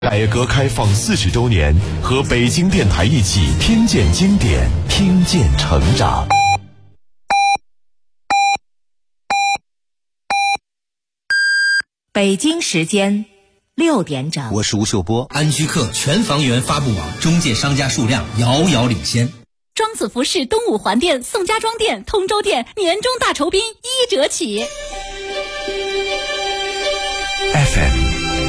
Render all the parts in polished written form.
改革开放40周年，和北京电台一起听见经典，听见成长。 北京时间6点整， 我是吴秀波。 安居客全房源发布网中介商家数量遥遥领先。 庄子服饰东五环店、宋家庄店、通州店年终大酬宾1折起。 FM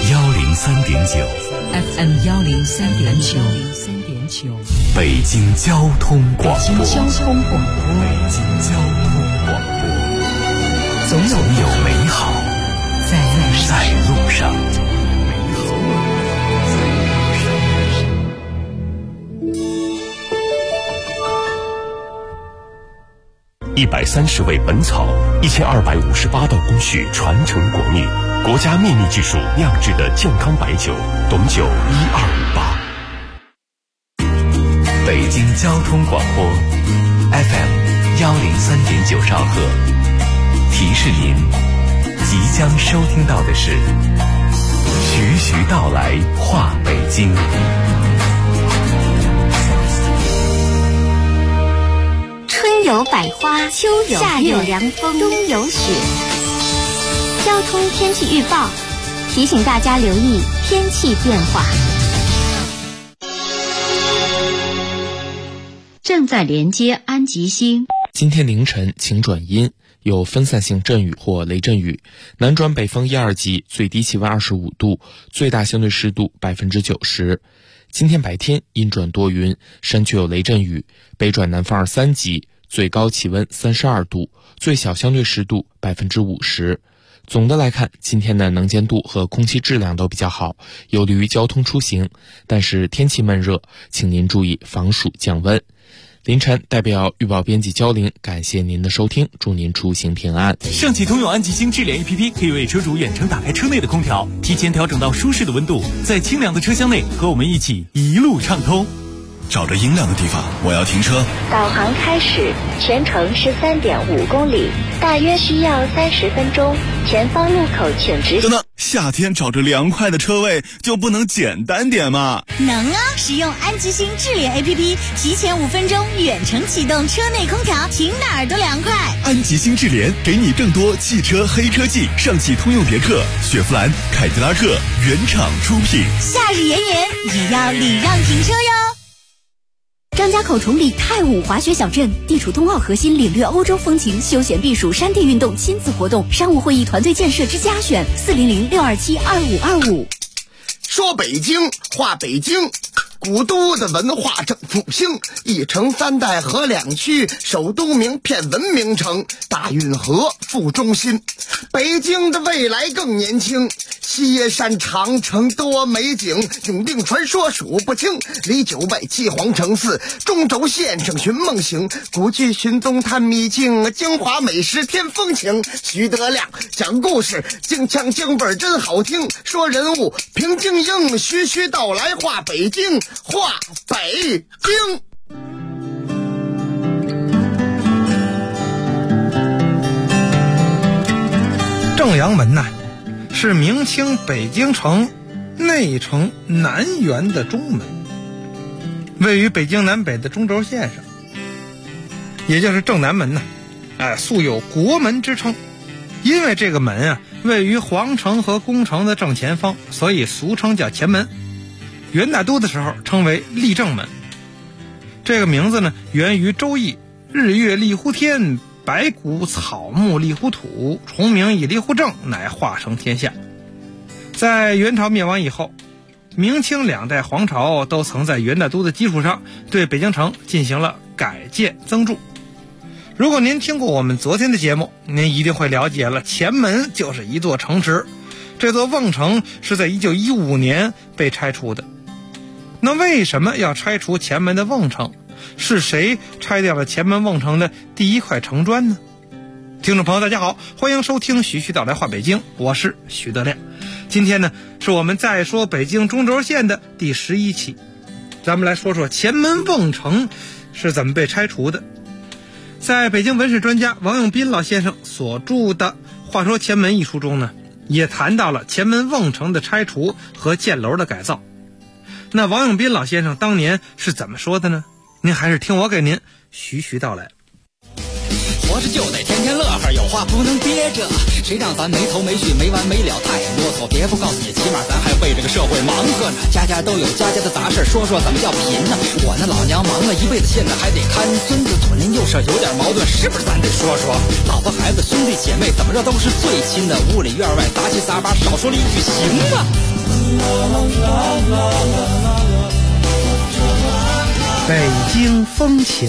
103.9，FM 103.9， 北京交通广播， 北京交通广播， 总有美好在路上。130味本草，1258道工序传承国秘，国家秘密技术酿制的健康白酒，董酒1258。北京交通广播 FM 103.9兆赫，提示您即将收听到的是徐徐道来话北京。 春有百花，秋有夏有凉风，冬有雪。交通天气预报提醒大家留意天气变化。 正在连接安吉星。 今天凌晨晴转阴，有分散性阵雨或雷阵雨，南转北风1、2级，最低气温25度，最大相对湿度90%。今天白天阴转多云，山区有雷阵雨，北转南风2、3级，最高气温32度，最小相对湿度50%。总的来看，今天的能见度和空气质量都比较好，有利于交通出行，但是天气闷热，请您注意防暑降温。凌晨代表预报编辑焦玲，感谢您的收听，祝您出行平安。 上汽通用安吉星智联 APP 可以为车主远程打开车内的空调，提前调整到舒适的温度，在清凉的车厢内和我们一起一路畅通。 找着阴凉的地方，我要停车。 导航开始，全程13.5公里，大约需要30分钟。前方路口请直行。 等等，夏天找着凉快的车位就不能简单点吗？ 能啊！使用安吉星智联 APP， 提前5分钟远程启动车内空调，停哪儿都凉快。 安吉星智联给你更多汽车黑科技，上汽通用别克、雪佛兰、凯迪拉克原厂出品。 夏日炎炎，也要礼让停车哟。张家口崇礼太武滑雪小镇，地处冬奥核心，领略欧洲风情，休闲避暑，山地运动，亲子活动，商务会议，团队建设之家选，400-627-2525。 说北京，话北京。古都的文化正复兴，一城3代合2区，首都名片文明城，大运河副中心。北京的未来更年轻，西山长城多美景，永定传说数不清，李九外七皇城寺，中轴线上寻梦行，古剧寻踪探秘境，京华美食添风情。徐德亮讲故事，京腔京味真好听，说人物评京英，徐徐道来话北京，话北京。 正阳门呐，是明清北京城内城南园的中门，位于北京南北的中轴线上，也就是正南门呐。素有国门之称，因为这个门啊位于皇城和宫城的正前方，所以俗称叫前门。元大都的时候称为立正门。这个名字呢源于周易，日月立乎天，白骨草木立乎土，重名以立乎正，乃化成天下。在元朝灭亡以后，明清2代皇朝都曾在元大都的基础上对北京城进行了改建增筑。如果您听过我们昨天的节目，您一定会了解了，前门就是一座城池，这座瓮城是在1915年被拆除的。那为什么要拆除前门的瓮城？是谁拆掉了前门瓮城的第一块城砖呢？听众朋友大家好，欢迎收听徐徐道来话北京，我是徐德亮。今天呢是我们再说北京中轴线的第11期，咱们来说说前门瓮城是怎么被拆除的。在北京文史专家王永斌老先生所著的《话说前门》一书中呢， 也谈到了前门瓮城的拆除和建楼的改造。那王永斌老先生当年是怎么说的呢？您还是听我给您徐徐道来。 活着就得天天乐呵，有话不能憋着，谁让咱没头没绪没完没了太啰嗦，别不告诉你，起码咱还为这个社会忙活呢。家家都有家家的杂事，说说怎么叫贫呢？我那老娘忙了一辈子，现在还得看孙子，左邻右舍有点矛盾，是不是咱得说说？老婆孩子兄弟姐妹怎么着都是最亲的，屋里院外杂七杂八，少说了一句行吗？ 北京风情。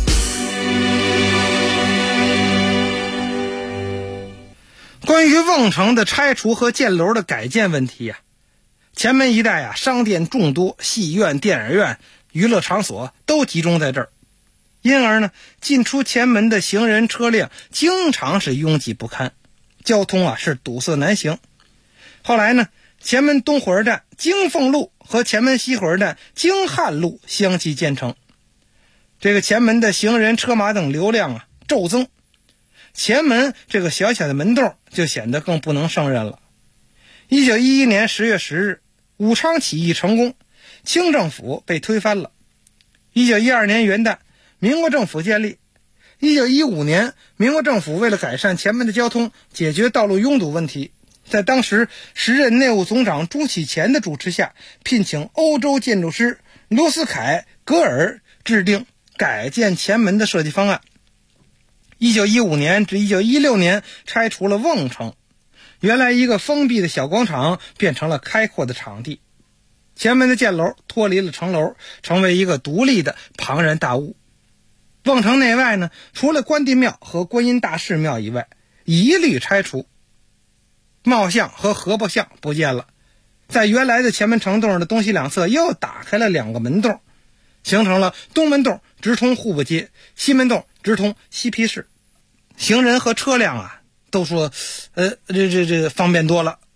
关于瓮城的拆除和建楼的改建问题呀，前门一带啊，商店众多，戏院、电影院、娱乐场所都集中在这儿，因而呢，进出前门的行人车辆经常是拥挤不堪，交通啊是堵塞难行。后来呢，前门东火车站京凤路和前门西火车站京汉路相继建成，这个前门的行人车马等流量啊骤增，前门这个小小的门洞就显得更不能胜任了。1911年10月10日，武昌起义成功，清政府被推翻了。1912年元旦，民国政府建立。1915年，民国政府为了改善前门的交通，解决道路拥堵问题，在当时时任内务总长朱启潜的主持下，聘请欧洲建筑师刘思凯、格尔制定改建前门的设计方案。1915年至1916年拆除了瓮城，原来一个封闭的小广场变成了开阔的场地，前门的建楼脱离了城楼，成为一个独立的庞然大物。瓮城内外呢，除了关帝庙和观音大士庙以外，一律拆除，茂巷和河伯巷不见了，在原来的前门城洞的东西两侧又打开了2个门洞，形成了东门洞直通户部街，西门洞直通西皮市。行人和车辆啊都说这方便多了。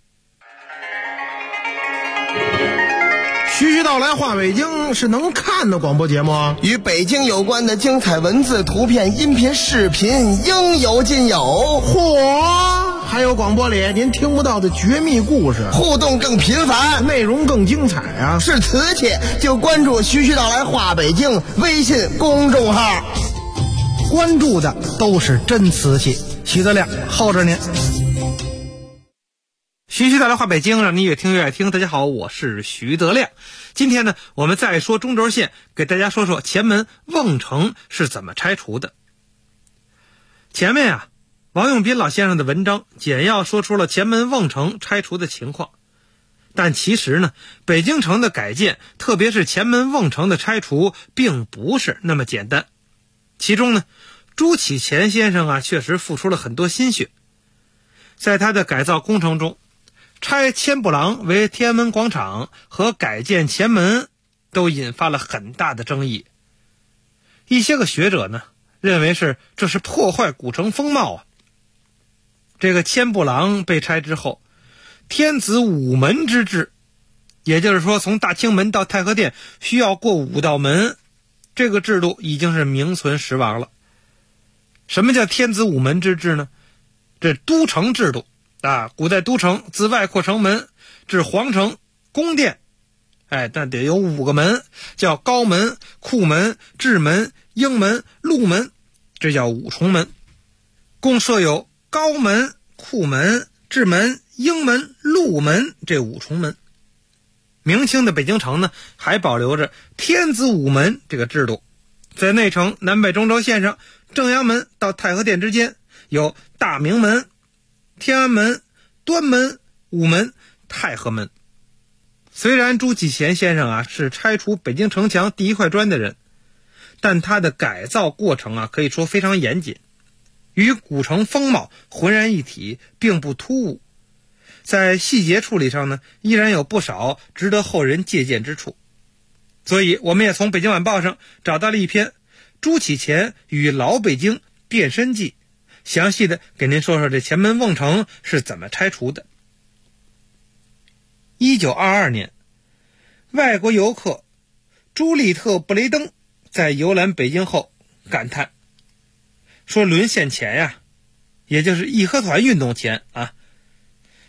徐徐道来话北京是能看的广播节目， 与北京有关的精彩文字、图片、音频、视频应有尽有。 嚯，还有广播里您听不到的绝密故事， 互动更频繁， 内容更精彩啊！ 是瓷器就关注徐徐道来话北京微信公众号， 关注的都是真瓷器。徐德亮候着您。徐徐道来话北京，让你越听越爱听。大家好，我是徐德亮。今天呢，我们再说中轴线，给大家说说前门瓮城是怎么拆除的。前面啊，王永斌老先生的文章简要说出了前门瓮城拆除的情况，但其实呢，北京城的改建，特别是前门瓮城的拆除，并不是那么简单。其中呢，朱启潜先生啊，确实付出了很多心血。在他的改造工程中，拆千步廊为天安门广场和改建前门都引发了很大的争议。一些个学者呢，认为这是破坏古城风貌啊。这个千步廊被拆之后，天子5门之制，也就是说从大清门到太和殿需要过5道门，这个制度已经是名存实亡了。什么叫天子5门之制呢？这都城制度啊，古代都城自外扩城门至皇城、宫殿，但得有5个门，叫高门、库门、雉门、鹰门、鹿门，这叫5重门。共设有高门、库门、雉门、鹰门、鹿门这5重门。明清的北京城呢，还保留着天子5门这个制度。在内城南北中轴线上，正阳门到太和殿之间有大明门、天安门、端门、午门、太和门。虽然朱启潜先生啊是拆除北京城墙第一块砖的人，但他的改造过程啊可以说非常严谨，与古城风貌浑然一体，并不突兀。在细节处理上呢，依然有不少值得后人借鉴之处。所以我们也从北京晚报上找到了一篇朱启潜与老北京变身记，详细的给您说说这前门瓮城是怎么拆除的。1922年，外国游客朱利特·布雷登在游览北京后感叹说，沦陷前呀，也就是义和团运动前啊，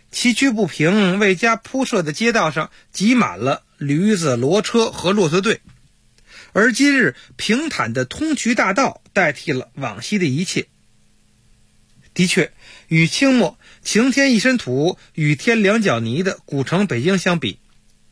崎岖不平、未加铺设的街道上挤满了驴子、骡车和骆驼队，而今日平坦的通衢大道代替了往昔的一切。的确，与清末晴天一身土、雨天两脚泥的古城北京相比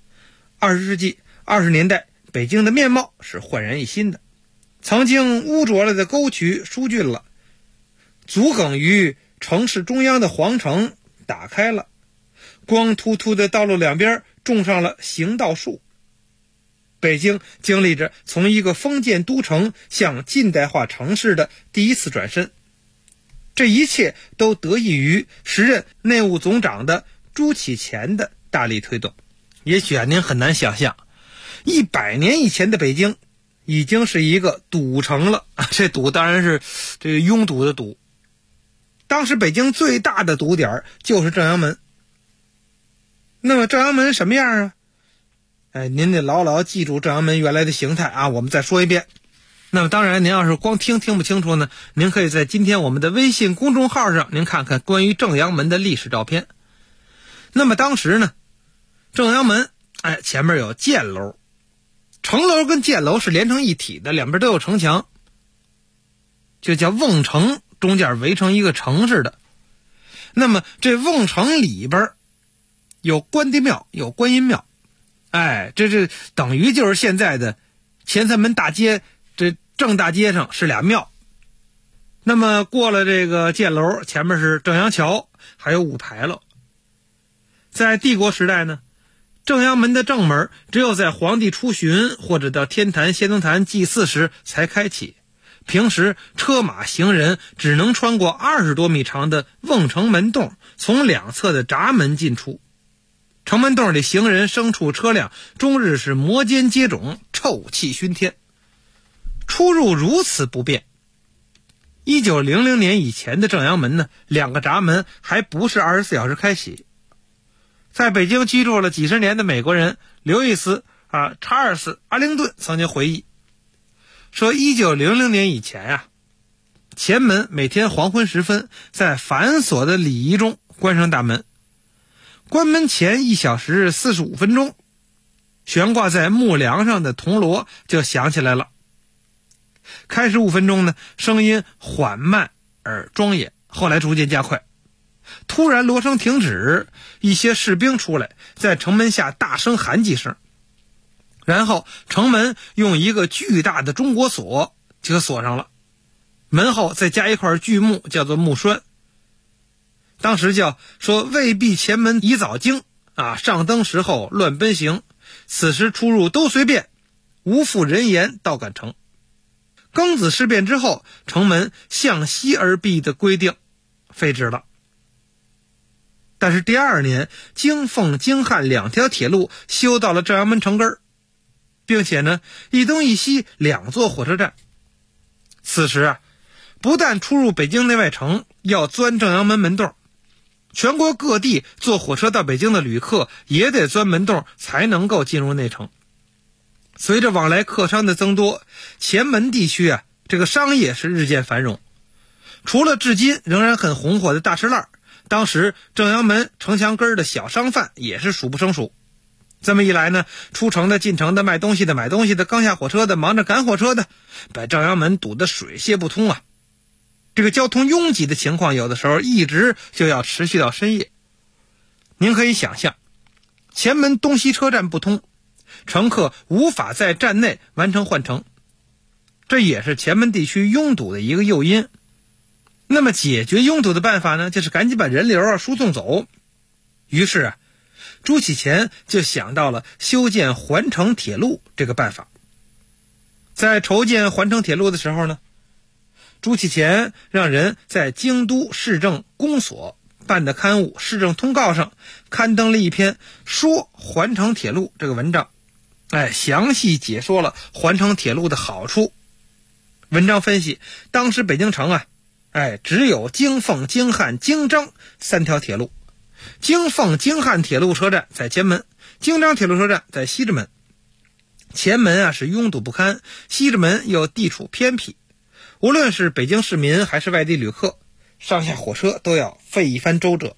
，20世纪20年代北京的面貌是焕然一新的。曾经污浊了的沟渠疏浚了，阻梗于城市中央的皇城打开了，光秃秃的道路两边种上了行道树。北京经历着从一个封建都城向近代化城市的第一次转身，这一切都得益于时任内务总长的朱启潜的大力推动。也许您很难想象，100年以前的北京已经是一个堵城了，这堵当然是这个拥堵的堵。当时北京最大的堵点就是正阳门。那么正阳门什么样啊？您得牢牢记住正阳门原来的形态啊！我们再说一遍。那么当然，您要是光听不清楚呢，您可以在今天我们的微信公众号上，您看看关于正阳门的历史照片。那么当时呢，正阳门前面有箭楼，城楼跟箭楼是连成一体的，两边都有城墙，就叫瓮城，中间围成一个城似的。那么这瓮城里边有关帝庙，有观音庙，这等于就是现在的前三门大街，这正大街上是俩庙。那么过了这个箭楼，前面是正阳桥，还有五牌楼。在帝国时代呢，正阳门的正门只有在皇帝出巡或者到天坛、先农坛祭祀时才开启，平时车马行人只能穿过20多米长的瓮城门洞，从两侧的闸门进出。城门洞里行人、牲畜、车辆终日是摩肩接踵，臭气熏天，出入如此不便。1900年以前的正阳门呢，2个闸门还不是24小时开启。在北京居住了几十年的美国人刘易斯查尔斯·阿灵顿曾经回忆说，1900年以前前门每天黄昏时分在繁琐的礼仪中关上大门，关门前1小时45分钟，悬挂在木梁上的铜锣就响起来了。开始5分钟呢，声音缓慢而庄严，后来逐渐加快。突然锣声停止，一些士兵出来，在城门下大声喊几声，然后城门用一个巨大的中国锁就锁上了，门后再加一块巨木，叫做木栓。当时叫说未闭前门已早惊上灯时候乱奔行，此时出入都随便，无负人言到赶城。庚子事变之后，城门向西而闭的规定废止了。但是第2年，京奉京汉2条铁路修到了正阳门城根，并且呢，一东一西2座火车站。此时不但出入北京内外城要钻正阳门门洞，全国各地坐火车到北京的旅客也得钻门洞才能够进入内城。随着往来客商的增多，前门地区这个商业是日渐繁荣。除了至今仍然很红火的大石烂，当时正阳门城墙根的小商贩也是数不胜数。这么一来呢，出城的、进城的、卖东西的、买东西的、刚下火车的、忙着赶火车的，把正阳门堵得水泄不通这个交通拥挤的情况有的时候一直就要持续到深夜。您可以想象，前门东西车站不通，乘客无法在站内完成换乘，这也是前门地区拥堵的一个诱因。那么解决拥堵的办法呢，就是赶紧把人流输送走。于是朱启潜就想到了修建环城铁路这个办法。在筹建环城铁路的时候呢，朱启潜让人在京都市政公所办的刊物《市政通告》上刊登了一篇说环城铁路这个文章，详细解说了环城铁路的好处。文章分析，当时北京城只有京奉、京汉、京张3条铁路。京奉、京汉铁路车站在前门，京张铁路车站在西直门。前门是拥堵不堪，西直门又地处偏僻，无论是北京市民还是外地旅客，上下火车都要费一番周折。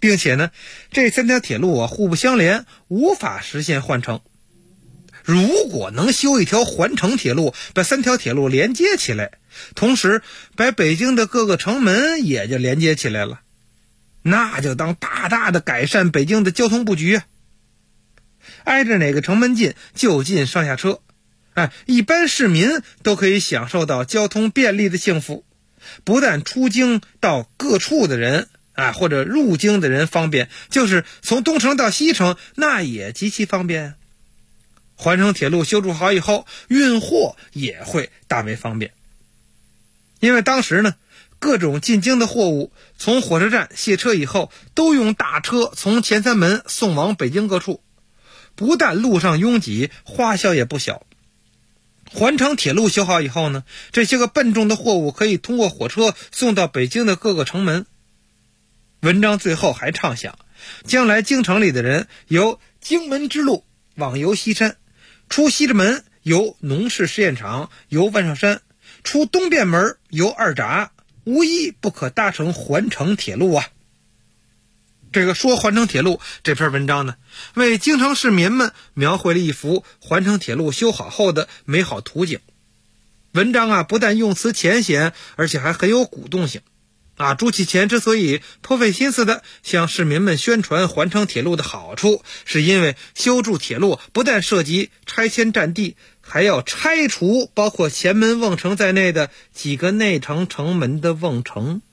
并且呢，这3条铁路互不相连，无法实现换乘。如果能修一条环城铁路，把3条铁路连接起来，同时把北京的各个城门也就连接起来了，那就当大大的改善北京的交通布局。挨着哪个城门近就近上下车，一般市民都可以享受到交通便利的幸福。不但出京到各处的人或者入京的人方便，就是从东城到西城那也极其方便。环城铁路修筑好以后，运货也会大为方便。因为当时呢，各种进京的货物从火车站卸车以后，都用大车从前3门送往北京各处，不但路上拥挤，花销也不小。环城铁路修好以后呢，这些个笨重的货物可以通过火车送到北京的各个城门。文章最后还畅想，将来京城里的人由京门之路往游西山，出西直门游农事试验场，游万寿山，出东便门游二闸，无一不可搭乘环城铁路啊。这个说环城铁路这篇文章呢，为京城市民们描绘了一幅环城铁路修好后的美好图景。文章不但用词浅显，而且还很有鼓动性。朱启潜之所以颇费心思的向市民们宣传环城铁路的好处，是因为修筑铁路不但涉及拆迁占地，还要拆除包括前门瓮城在内的几个内城城门的瓮城。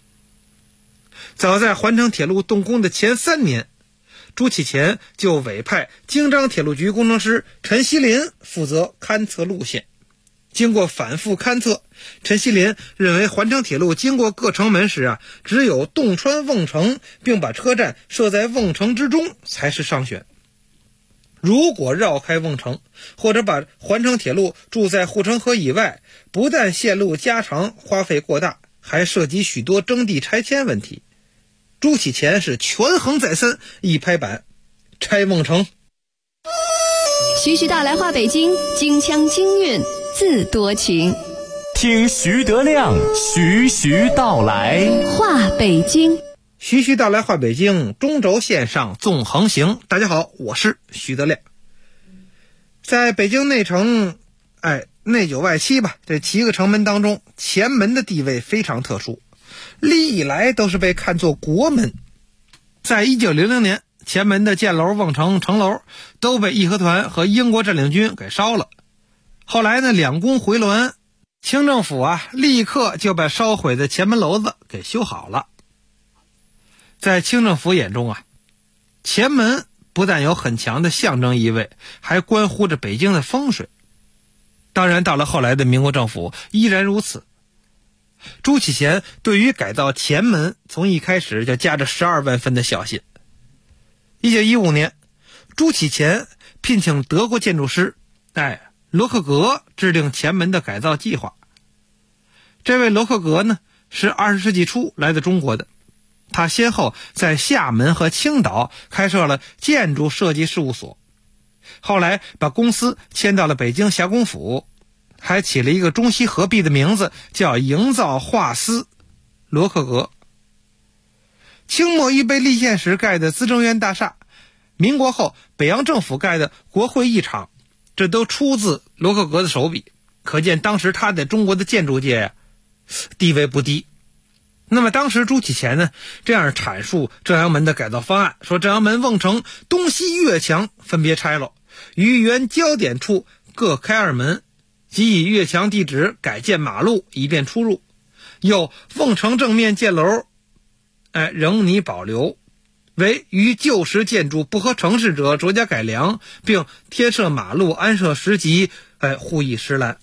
早在环城铁路动工的前3年，朱启潜就委派京张铁路局工程师陈锡林负责勘测路线。经过反复勘测，陈锡林认为环城铁路经过各城门时只有洞穿瓮城，并把车站设在瓮城之中才是上选。如果绕开瓮城，或者把环城铁路筑在护城河以外，不但线路加长花费过大，还涉及许多征地拆迁问题。朱启潜是权衡再三，一拍板，拆瓮城。 徐徐道来话北京，京腔京韵自多情。 听徐德亮徐徐道来话北京。 徐徐道来话北京，中轴线上纵横行。大家好，我是徐德亮。在北京内城内9外7这7个城门当中，前门的地位非常特殊，历来都是被看作国门。在1900年，前门的箭楼、瓮城、城楼都被义和团和英国占领军给烧了。后来呢，两宫回銮，清政府立刻就把烧毁的前门楼子给修好了。在清政府眼中前门不但有很强的象征意味，还关乎着北京的风水。当然，到了后来的民国政府依然如此。朱启潜对于改造前门，从一开始就夹着12万分的小心。1915年，朱启潜聘请德国建筑师罗克格制定前门的改造计划。这位罗克格呢，是20世纪初来自中国的，他先后在厦门和青岛开设了建筑设计事务所，后来把公司迁到了北京霞公府，还起了一个中西合璧的名字，叫营造画司罗克格。清末预备立宪时盖的资政院大厦，民国后北洋政府盖的国会议场，这都出自罗克格的手笔，可见当时他在中国的建筑界地位不低。那么当时朱启潜呢，这样阐述正阳门的改造方案，说正阳门、瓮城东西越墙分别拆了，于原交点处各开2门，即以越墙地址改建马路，以便出入。又瓮城正面箭楼仍拟保留，为与旧时建筑不合程式者酌加改良，并添设马路，安设石级，护翼石栏。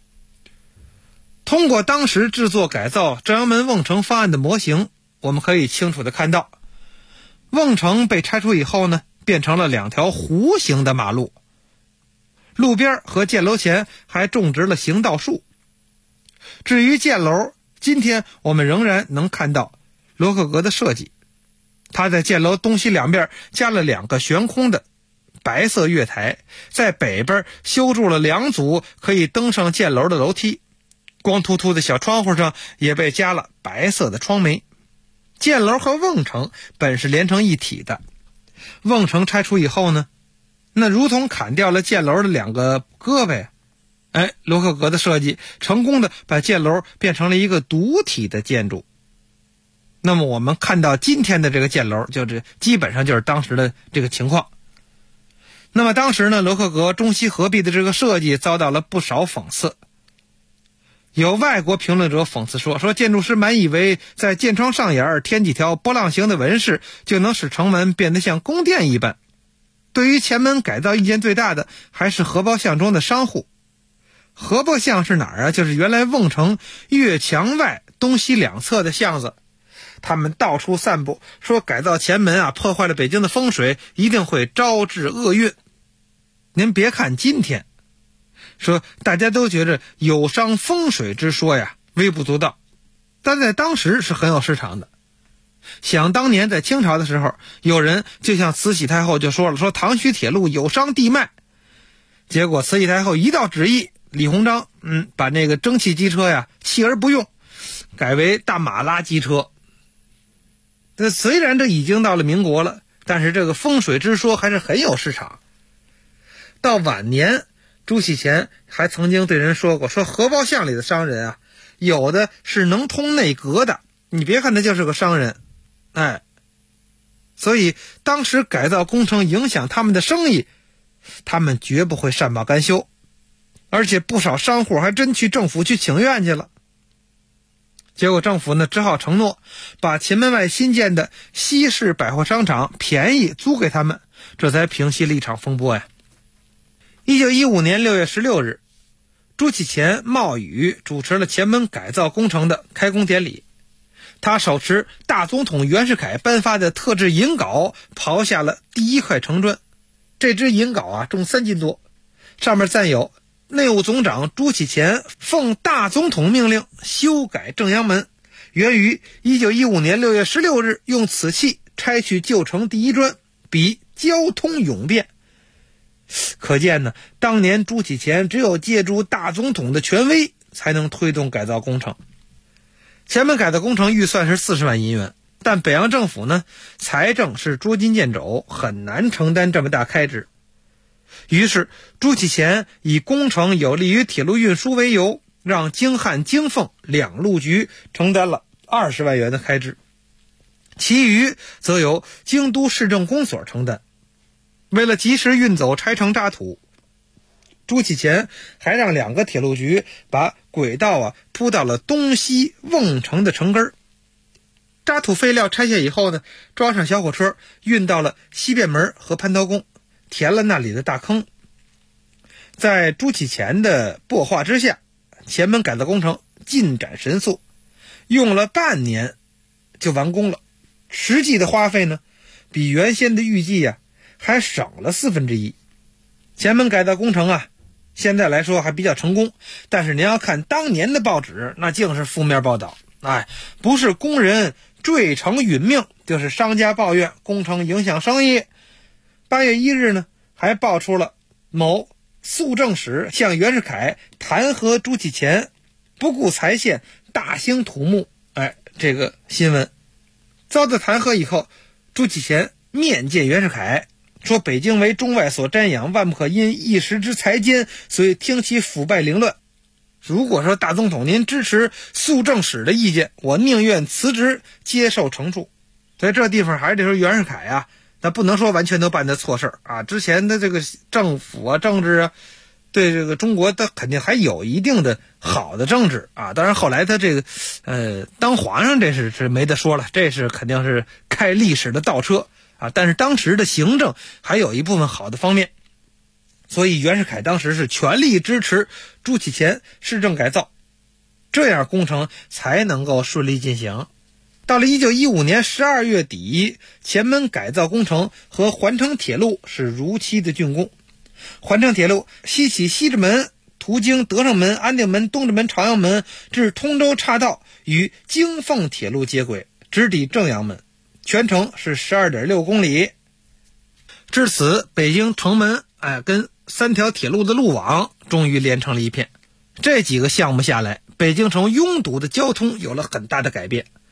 通过当时制作改造正阳门瓮城方案的模型，我们可以清楚地看到，瓮城被拆除以后呢，变成了2条弧形的马路，路边和箭楼前还种植了行道树。至于箭楼，今天我们仍然能看到罗克格的设计，他在箭楼东西两边加了2个悬空的白色月台，在北边修筑了2组可以登上箭楼的楼梯，光秃秃的小窗户上也被加了白色的窗楣。 箭楼和瓮城本是连成一体的，瓮城拆除以后呢，那如同砍掉了箭楼的2个胳膊，罗克格的设计成功的把箭楼变成了一个独体的建筑。那么我们看到今天的这个箭楼，就是基本上就是当时的这个情况。那么当时呢，罗克格中西合璧的这个设计遭到了不少讽刺。有外国评论者讽刺说建筑师满以为在箭窗上沿添几条波浪形的纹饰就能使城门变得像宫殿一般。对于前门改造意见最大的还是荷包巷中的商户。荷包巷是哪儿啊？就是原来瓮城越墙外东西2侧的巷子。他们到处散布说改造前门啊，破坏了北京的风水，一定会招致厄运。您别看今天说大家都觉得有伤风水之说呀微不足道，但在当时是很有市场的。想当年在清朝的时候，有人就向慈禧太后就说了，说唐胥铁路有伤地脉。结果慈禧太后一道旨意，李鸿章把那个蒸汽机车呀弃而不用，改为大马拉机车。虽然这已经到了民国了，但是这个风水之说还是很有市场。到晚年，朱启潜还曾经对人说过，说荷包巷里的商人啊，有的是能通内阁的，你别看他就是个商人，所以当时改造工程影响他们的生意，他们绝不会善罢甘休，而且不少商户还真去政府去请愿去了。结果政府呢只好承诺把前门外新建的西式百货商场便宜租给他们，这才平息了一场风波呀。1915年6月16日，朱启潜冒雨主持了前门改造工程的开工典礼。他手持大总统袁世凯颁发的特制银镐，刨下了第1块城砖。这只银镐啊重3斤多，上面赞有内务总长朱启潜奉大总统命令修改正阳门，源于1915年6月16日用此器拆去旧城第1砖，比交通永便。可见呢，当年朱启潜只有借助大总统的权威才能推动改造工程。前门改造工程预算是40万银元，但北洋政府呢财政是捉襟见肘，很难承担这么大开支。于是朱启潜以工程有利于铁路运输为由，让京汉京奉2路局承担了20万元的开支，其余则由京都市政公所承担。为了及时运走拆成渣土，朱启潜还让2个铁路局把轨道铺到了东西瓮城的城根。渣土废料拆下以后呢，装上小火车运到了西便门和蟠桃宫，填了那里的大坑。在朱启潜的擘画之下，前门改造工程进展神速，用了半年就完工了。实际的花费呢，比原先的预计还省了1/4。前门改造工程现在来说还比较成功，但是您要看当年的报纸，那竟是负面报道。不是工人坠城殒命，就是商家抱怨工程影响生意。8月1日呢，还爆出了某肃正使向袁世凯弹劾朱启潜不顾财宪大兴土木这个新闻。遭到弹劾以后，朱启潜面见袁世凯，说北京为中外所瞻仰，万不可因一时之财奸，所以听其腐败凌乱。如果说大总统您支持肃正使的意见，我宁愿辞职接受惩处。在这地方还是得说袁世凯那不能说完全都办的错事之前的这个政府政治对这个中国他肯定还有一定的好的政治当然后来他这个当皇上这是没得说了，这是肯定是开历史的倒车但是当时的行政还有一部分好的方面，所以袁世凯当时是全力支持朱启潜市政改造，这样工程才能够顺利进行。到了1915年12月底，前门改造工程和环城铁路是如期的竣工。环城铁路西起西直门，途经德胜门、安定门、东直门、朝阳门，至通州岔道，与京奉铁路接轨，直抵正阳门，全程是 12.6 公里。至此，北京城门跟3条铁路的路网终于连成了一片。这几个项目下来，北京城拥堵的交通有了很大的改变。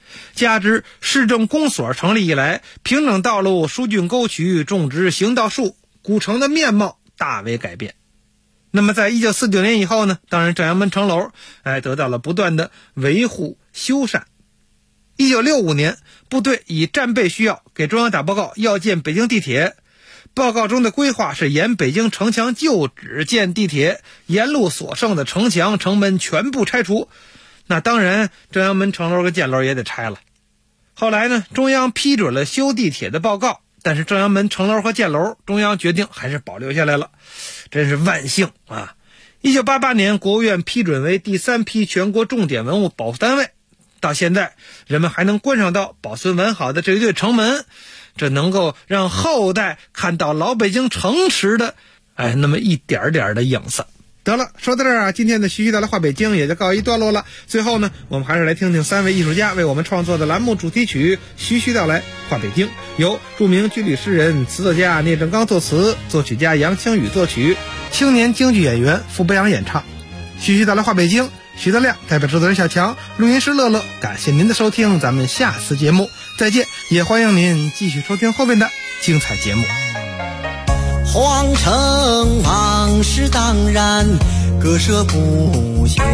加之市政公所成立以来，平整道路、疏浚沟渠、种植行道树，古城的面貌大为改变。那么在1949年以后呢，当然正阳门城楼得到了不断的维护修缮。1965年，部队以战备需要给中央打报告，要建北京地铁。报告中的规划是沿北京城墙旧址建地铁，沿路所剩的城墙城门全部拆除。那当然正阳门城楼和箭楼也得拆了。后来呢，中央批准了修地铁的报告，但是正阳门城楼和箭楼中央决定还是保留下来了，真是万幸啊。1988年国务院批准为第3批全国重点文物保护单位，到现在人们还能观赏到保存完好的这一对城门，这能够让后代看到老北京城池的那么一点点的影子。得了，说到这儿啊，今天的徐徐道来话北京也就告一段落了。最后呢，我们还是来听听3位艺术家为我们创作的栏目主题曲《徐徐道来话北京》，由著名军旅诗人、词作家聂政刚作词，作曲家杨清宇作曲，青年京剧演员傅北阳演唱。徐徐道来话北京，徐德亮代表制作人小强，录音师乐乐，感谢您的收听，咱们下次节目再见，也欢迎您继续收听后面的精彩节目。 皇城往事当然割舍不下，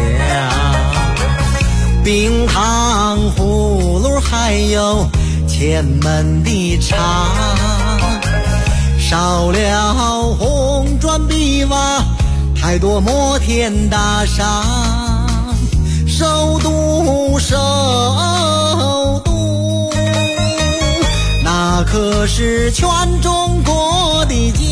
冰糖葫芦还有前门的茶，少了红砖碧瓦，太多摩天大厦，首都那可是全中国的家。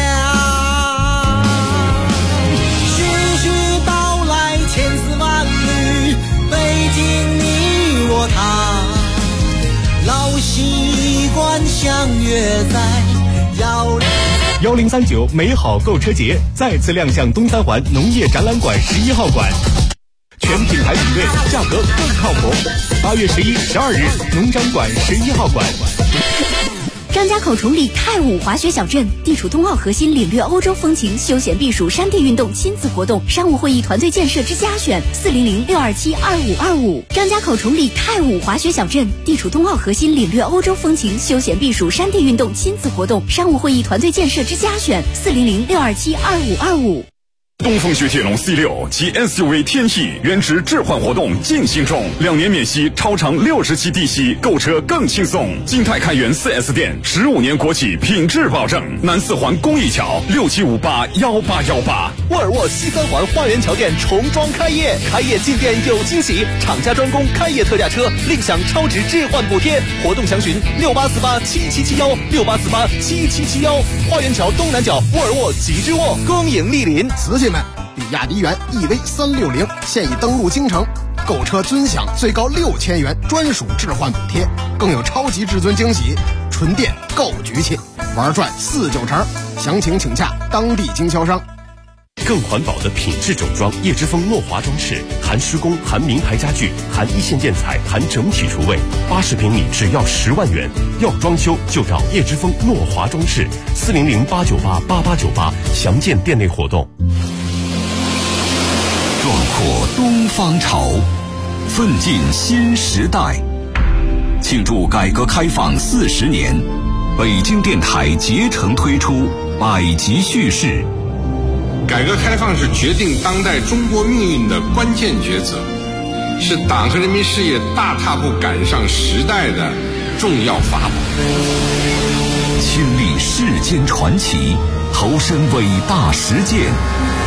徐徐道来千丝万缕，北京你我他，老习惯相约在 1039美好购车节再次亮相东三环农业展览馆11号馆，全品牌比对，价格更靠谱。8月11、12日，农展馆11号馆。 张家口崇礼太武滑雪小镇，地处冬奥核心，领略欧洲风情，休闲避暑，山地运动，亲子活动，商务会议团队建设之佳选，400-627-2525。张家口崇礼太武滑雪小镇，地处冬奥核心，领略欧洲风情，休闲避暑，山地运动，亲子活动，商务会议团队建设之佳选，400-627-2525。 东风雪铁龙 C6 及 SUV 天翼原值置换活动进行中，2年免息，超长60期低息，购车更轻松。金泰开元 4S 店，15年国企品质保证。南4环公益桥67581818。 沃尔沃西3环花园桥店重装开业，开业进店有惊喜，厂家专供开业特价车，另享超值置换补贴。活动详询68487771，68487771。花园桥东南角沃尔沃极致沃，恭迎莅临。 瓷器们，比亚迪元 EV360现已登陆京城，购车尊享最高6000元专属置换补贴，更有超级至尊惊喜，纯电够局气，玩转49成。详情请洽当地经销商。 更环保的品质整装，叶之峰诺华装饰，含施工，含名牌家具，含一线建材，含整体厨卫，80平米只要10万元。要装修就找叶之峰诺华装饰，400-898-8898，详见店内活动。 壮阔东方潮，奋进新时代。庆祝改革开放40年，北京电台竭诚推出百集叙事。 改革开放是决定当代中国命运的关键抉择，是党和人民事业大踏步赶上时代的重要法宝。 亲历世间传奇，投身伟大实践，